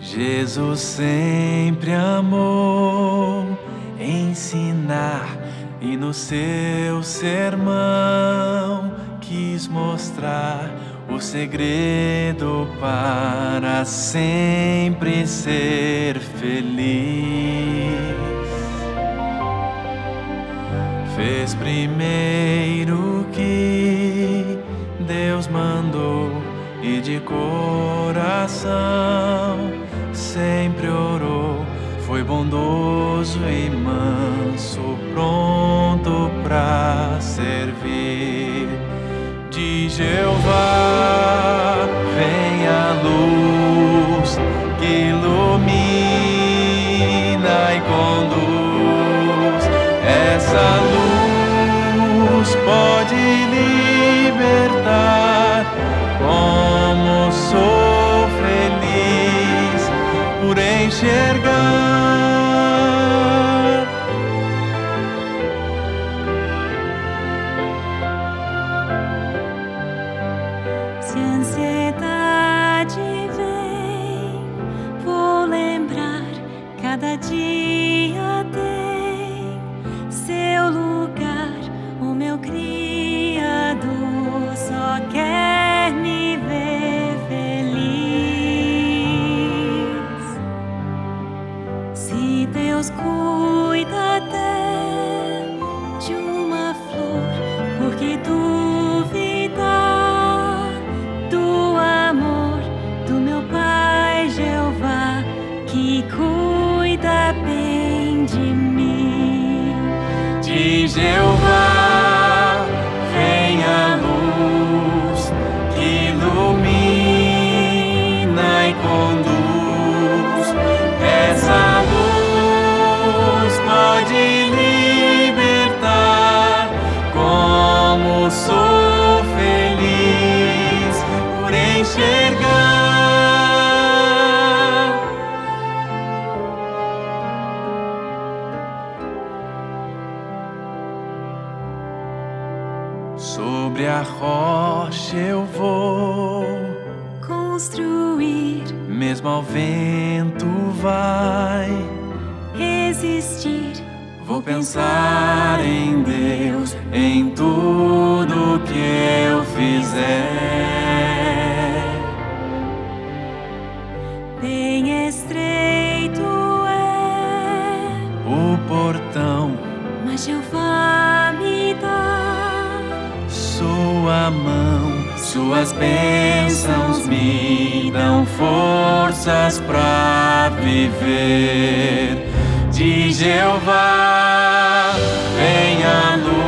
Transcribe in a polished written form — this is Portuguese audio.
Jesus sempre amou ensinar e no seu sermão quis mostrar o segredo para sempre ser feliz. Fez primeiro o que Deus mandou e de coração sempre orou. Foi bondoso e manso, pronto pra servir. De Jeová vem a luz que ilumina e conduz. Essa luz pode libertar. Como sou feliz por enxergar. Se a ansiedade vem, vou lembrar, cada dia tem seu lugar. O meu Criador só quer me ver feliz. Se Deus cuida até de uma flor, por que duvidar do amor do meu Pai Jeová, que cuida bem de mim? De Jeová vem a luz que ilumina e conduz. Essa luz pode libertar. Como sou feliz por enxergar. Sobre a rocha eu vou Construir, mesmo ao vento vai. resistir, Vou pensar em Deus em tudo que eu fizer. bem estreito é O portão, mas Jeová me dá sua mão, suas bênçãos me dão forças pra viver. De Jeová vem a luz